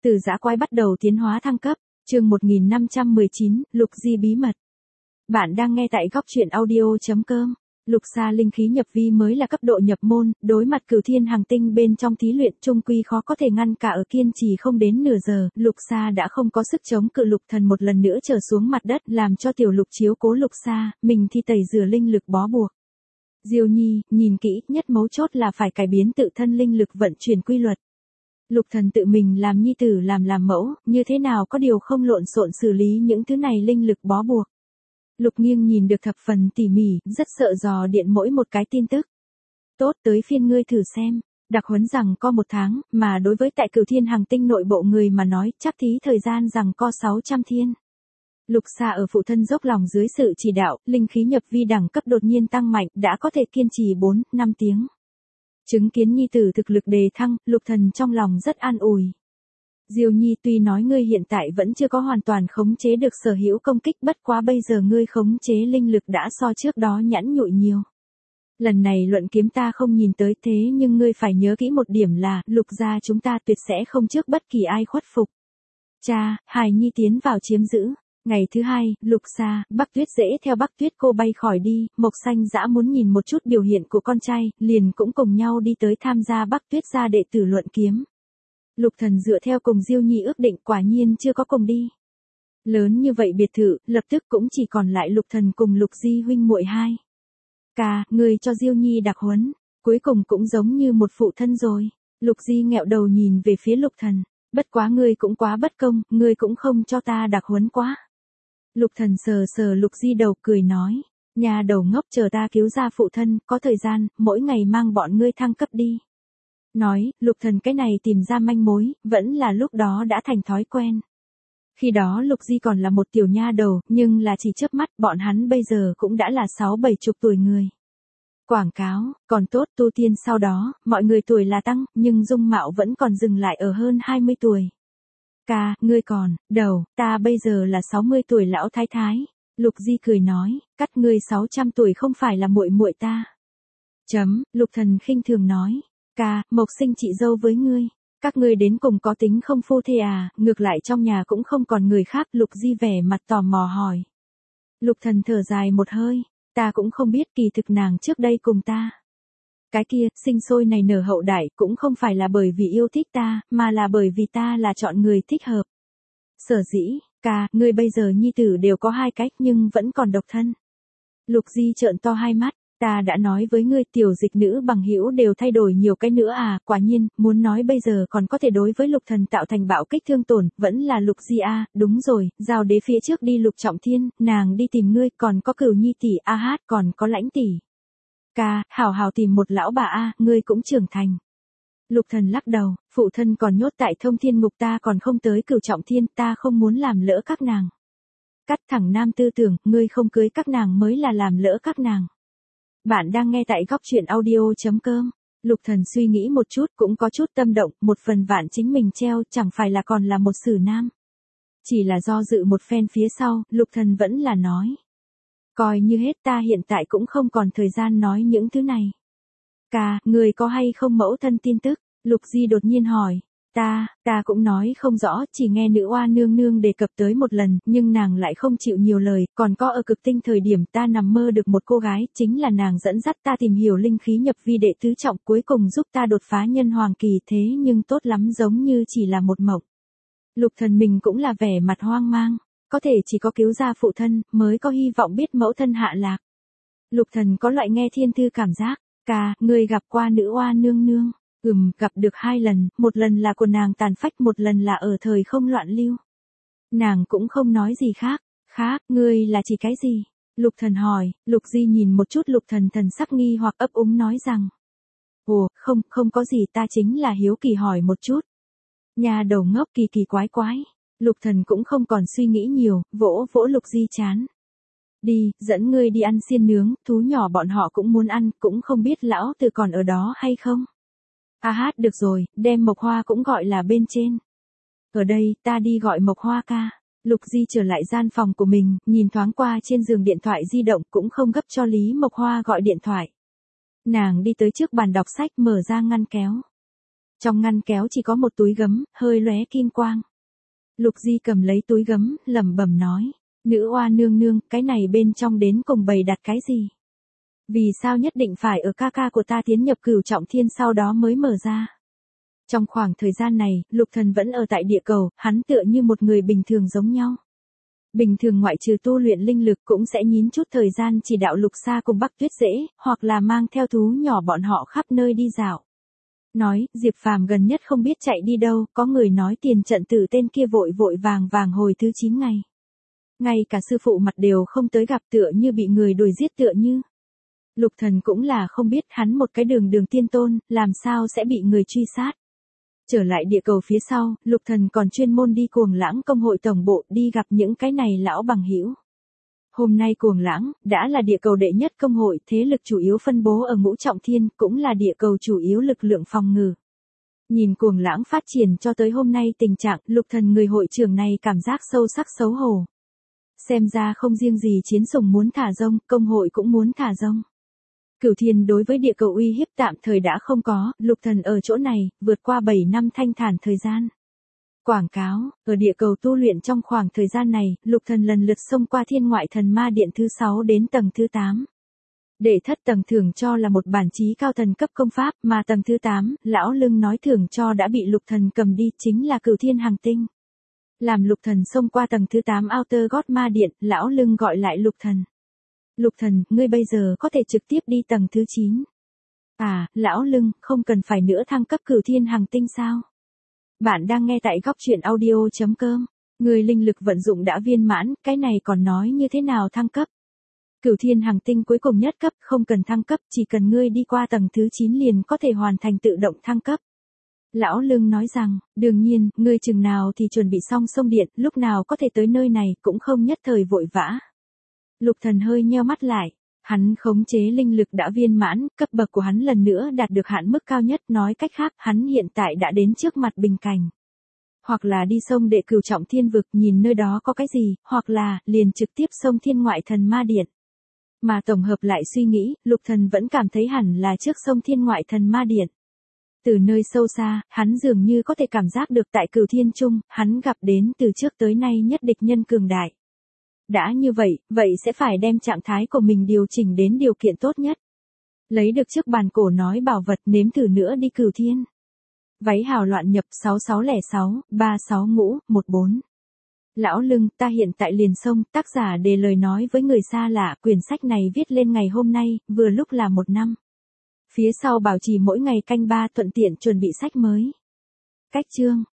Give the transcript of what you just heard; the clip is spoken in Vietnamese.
Từ dã quái bắt đầu tiến hóa thăng cấp, chương 1519, Lục Di bí mật. Bạn đang nghe tại góc truyện audio.com. Lục Sa linh khí nhập vi mới là cấp độ nhập môn, đối mặt cửu thiên hành tinh bên trong thí luyện trung quy khó có thể ngăn cả ở kiên trì không đến nửa giờ, Lục Sa đã không có sức chống cự. Lục Thần một lần nữa trở xuống mặt đất làm cho tiểu Lục chiếu cố Lục Sa, mình thì tẩy rửa linh lực bó buộc. Diêu Nhi, nhìn kỹ, nhất mấu chốt là phải cải biến tự thân linh lực vận chuyển quy luật. Lục Thần tự mình làm nhi tử làm mẫu, như thế nào có điều không lộn xộn xử lý những thứ này linh lực bó buộc. Lục Nghiêng nhìn được thập phần tỉ mỉ, rất sợ dò điện mỗi một cái tin tức. Tốt, tới phiên ngươi thử xem. Đặc huấn rằng co 1 tháng, mà đối với tại cửu thiên hành tinh nội bộ người mà nói, chắc thí thời gian rằng co 600 thiên. Lục Sa ở phụ thân dốc lòng dưới sự chỉ đạo, linh khí nhập vi đẳng cấp đột nhiên tăng mạnh, đã có thể kiên trì 4-5 tiếng. Chứng kiến nhi tử thực lực đề thăng, Lục Thần trong lòng rất an ủi. Diêu Nhi, tuy nói ngươi hiện tại vẫn chưa có hoàn toàn khống chế được sở hữu công kích, bất quá bây giờ ngươi khống chế linh lực đã so trước đó nhẵn nhụi nhiều. Lần này luận kiếm ta không nhìn tới, thế nhưng ngươi phải nhớ kỹ một điểm là, Lục gia chúng ta tuyệt sẽ không trước bất kỳ ai khuất phục. Cha, hài nhi tiến vào chiếm giữ. Ngày thứ 2, Lục Sa, Bắc Tuyết dễ theo Bắc Tuyết cô bay khỏi đi, Mộc Xanh dã muốn nhìn một chút biểu hiện của con trai, liền cũng cùng nhau đi tới tham gia Bắc Tuyết gia đệ tử luận kiếm. Lục Thần dựa theo cùng Diêu Nhi ước định, quả nhiên chưa có cùng đi. Lớn như vậy biệt thự, lập tức cũng chỉ còn lại Lục Thần cùng Lục Di huynh muội hai. Ca, người cho Diêu Nhi đặc huấn, cuối cùng cũng giống như một phụ thân rồi. Lục Di nghẹo đầu nhìn về phía Lục Thần, bất quá ngươi cũng quá bất công, ngươi cũng không cho ta đặc huấn quá. Lục Thần sờ sờ Lục Di đầu cười nói, nhà đầu ngốc, chờ ta cứu ra phụ thân, có thời gian, mỗi ngày mang bọn ngươi thăng cấp đi. Nói, Lục Thần cái này tìm ra manh mối, vẫn là lúc đó đã thành thói quen. Khi đó Lục Di còn là một tiểu nha đầu, nhưng là chỉ chớp mắt, bọn hắn bây giờ cũng đã là 60-70 tuổi người. Quảng cáo, còn tốt, tu tiên sau đó, mọi người tuổi là tăng, nhưng dung mạo vẫn còn dừng lại ở hơn 20 tuổi. Ca, ngươi còn, đầu, ta bây giờ là 60 tuổi lão thái thái. Lục Di cười nói, cắt ngươi 600 tuổi không phải là muội muội ta. Lục Thần khinh thường nói, ca, Mộc sinh chị dâu với ngươi. Các ngươi đến cùng có tính không phu thê à, ngược lại trong nhà cũng không còn người khác. Lục Di vẻ mặt tò mò hỏi. Lục Thần thở dài một hơi, ta cũng không biết, kỳ thực nàng trước đây cùng ta. Cái kia, sinh sôi này nở hậu đại, cũng không phải là bởi vì yêu thích ta, mà là bởi vì ta là chọn người thích hợp. Sở dĩ, ca, ngươi bây giờ nhi tử đều có 2 cách nhưng vẫn còn độc thân. Lục Di trợn to hai mắt, ta đã nói với ngươi, tiểu dịch nữ bằng hữu đều thay đổi nhiều cái nữa à, quả nhiên, muốn nói bây giờ còn có thể đối với Lục Thần tạo thành bạo kích thương tổn, vẫn là Lục Di a, đúng rồi, giao đế phía trước đi Lục Trọng Thiên, nàng đi tìm ngươi, còn có Cửu Nhi tỷ a hát, còn có Lãnh tỷ. Ca, hảo hảo tìm một lão bà a, ngươi cũng trưởng thành. Lục Thần lắc đầu, phụ thân còn nhốt tại Thông Thiên Ngục, ta còn không tới Cửu Trọng Thiên, ta không muốn làm lỡ các nàng. Cắt thẳng nam tư tưởng, ngươi không cưới các nàng mới là làm lỡ các nàng. Bạn đang nghe tại góc truyện audio.com. Lục Thần suy nghĩ một chút, cũng có chút tâm động, một phần vạn chính mình treo, chẳng phải là còn là một sử nam. Chỉ là do dự một phen phía sau, Lục Thần vẫn là nói. Coi như hết, ta hiện tại cũng không còn thời gian nói những thứ này. Ca, người có hay không mẫu thân tin tức? Lục Di đột nhiên hỏi. Ta cũng nói không rõ, chỉ nghe nữ oa nương nương đề cập tới một lần, nhưng nàng lại không chịu nhiều lời, còn có ở cực tinh thời điểm ta nằm mơ được một cô gái, chính là nàng dẫn dắt ta tìm hiểu linh khí nhập vi đệ tứ trọng, cuối cùng giúp ta đột phá nhân hoàng kỳ, thế nhưng tốt lắm giống như chỉ là một mộng. Lục Thần mình cũng là vẻ mặt hoang mang, có thể chỉ có cứu ra phụ thân, mới có hy vọng biết mẫu thân hạ lạc. Lục Thần có loại nghe thiên thư cảm giác, ca, người gặp qua nữ oa nương nương. Gặp được 2 lần, một lần là của nàng tàn phách, một lần là ở thời không loạn lưu. Nàng cũng không nói gì khác, ngươi là chỉ cái gì? Lục Thần hỏi, Lục Di nhìn một chút Lục Thần, thần sắc nghi hoặc ấp úng nói rằng. Ồ, không có gì, ta chính là hiếu kỳ hỏi một chút. Nhà đầu ngốc, kỳ quái. Lục Thần cũng không còn suy nghĩ nhiều, vỗ Lục Di chán. Đi, dẫn ngươi đi ăn xiên nướng, thú nhỏ bọn họ cũng muốn ăn, cũng không biết lão tử còn ở đó hay không. A hát, được rồi, đem Mộc Hoa cũng gọi là bên trên. Ở đây, ta đi gọi Mộc Hoa ca. Lục Di trở lại gian phòng của mình, nhìn thoáng qua trên giường điện thoại di động, cũng không gấp cho Lý Mộc Hoa gọi điện thoại. Nàng đi tới trước bàn đọc sách, mở ra ngăn kéo. Trong ngăn kéo chỉ có một túi gấm, hơi lóe kim quang. Lục Di cầm lấy túi gấm, lẩm bẩm nói. Nữ oa nương nương, cái này bên trong đến cùng bày đặt cái gì? Vì sao nhất định phải ở ca ca của ta tiến nhập Cửu Trọng Thiên sau đó mới mở ra? Trong khoảng thời gian này, Lục Thần vẫn ở tại địa cầu, hắn tựa như một người bình thường giống nhau. Bình thường ngoại trừ tu luyện linh lực cũng sẽ nhín chút thời gian chỉ đạo Lục Sa cùng Bắc Tuyết Dễ, hoặc là mang theo thú nhỏ bọn họ khắp nơi đi dạo. Nói, Diệp Phàm gần nhất không biết chạy đi đâu, có người nói tiền trận tử tên kia vội vội vàng vàng hồi thứ 9 ngày. Ngay cả sư phụ mặt đều không tới gặp, tựa như bị người đuổi giết tựa như. Lục Thần cũng là không biết, hắn một cái đường tiên tôn, làm sao sẽ bị người truy sát. Trở lại địa cầu phía sau, Lục Thần còn chuyên môn đi Cuồng Lãng công hội tổng bộ đi gặp những cái này lão bằng hữu. Hôm nay Cuồng Lãng đã là địa cầu đệ nhất công hội, thế lực chủ yếu phân bố ở Ngũ Trọng Thiên, cũng là địa cầu chủ yếu lực lượng phòng ngự. Nhìn Cuồng Lãng phát triển cho tới hôm nay tình trạng, Lục Thần người hội trưởng này cảm giác sâu sắc xấu hổ. Xem ra không riêng gì chiến sủng muốn thả rông, công hội cũng muốn thả rông. Cửu Thiên đối với địa cầu uy hiếp tạm thời đã không có, Lục Thần ở chỗ này, vượt qua 7 năm thanh thản thời gian. Quảng cáo, ở địa cầu tu luyện trong khoảng thời gian này, Lục Thần lần lượt xông qua Thiên Ngoại Thần Ma Điện thứ 6 đến tầng thứ 8. Đệ thất tầng thưởng cho là một bản chí cao thần cấp công pháp, mà tầng thứ 8, lão Lưng nói thưởng cho đã bị Lục Thần cầm đi, chính là Cửu Thiên Hằng Tinh. Làm Lục Thần xông qua tầng thứ 8 Outer God Ma Điện, lão Lưng gọi lại Lục Thần. Lục Thần, ngươi bây giờ có thể trực tiếp đi tầng thứ 9. À, lão Lưng, không cần phải nữa thăng cấp Cửu Thiên Hằng Tinh sao? Bạn đang nghe tại góc truyện audio.com. Người linh lực vận dụng đã viên mãn, cái này còn nói như thế nào thăng cấp? Cửu Thiên Hằng Tinh cuối cùng nhất cấp, không cần thăng cấp, chỉ cần ngươi đi qua tầng thứ 9 liền có thể hoàn thành tự động thăng cấp. Lão Lưng nói rằng, đương nhiên, ngươi chừng nào thì chuẩn bị xong sông điện, lúc nào có thể tới nơi này, cũng không nhất thời vội vã. Lục Thần hơi nheo mắt lại, hắn khống chế linh lực đã viên mãn, cấp bậc của hắn lần nữa đạt được hạn mức cao nhất, nói cách khác, hắn hiện tại đã đến trước mặt bình cảnh. Hoặc là đi sông Đệ Cửu Trọng Thiên vực nhìn nơi đó có cái gì, hoặc là, liền trực tiếp sông Thiên Ngoại Thần Ma Điện. Mà tổng hợp lại suy nghĩ, Lục Thần vẫn cảm thấy hẳn là trước sông Thiên Ngoại Thần Ma Điện. Từ nơi sâu xa, hắn dường như có thể cảm giác được tại Cửu Thiên Trung, hắn gặp đến từ trước tới nay nhất địch nhân cường đại. Đã như vậy, vậy sẽ phải đem trạng thái của mình điều chỉnh đến điều kiện tốt nhất. Lấy được trước bàn cổ nói bảo vật, nếm thử nữa đi Cửu Thiên. Váy hào loạn nhập 6606, 36 ngũ, 14. Lão Lưng, ta hiện tại liền sông, tác giả đề lời nói với người xa lạ, quyển sách này viết lên ngày hôm nay, vừa lúc là 1 năm. Phía sau bảo trì mỗi ngày canh 3 thuận tiện chuẩn bị sách mới. Cách chương.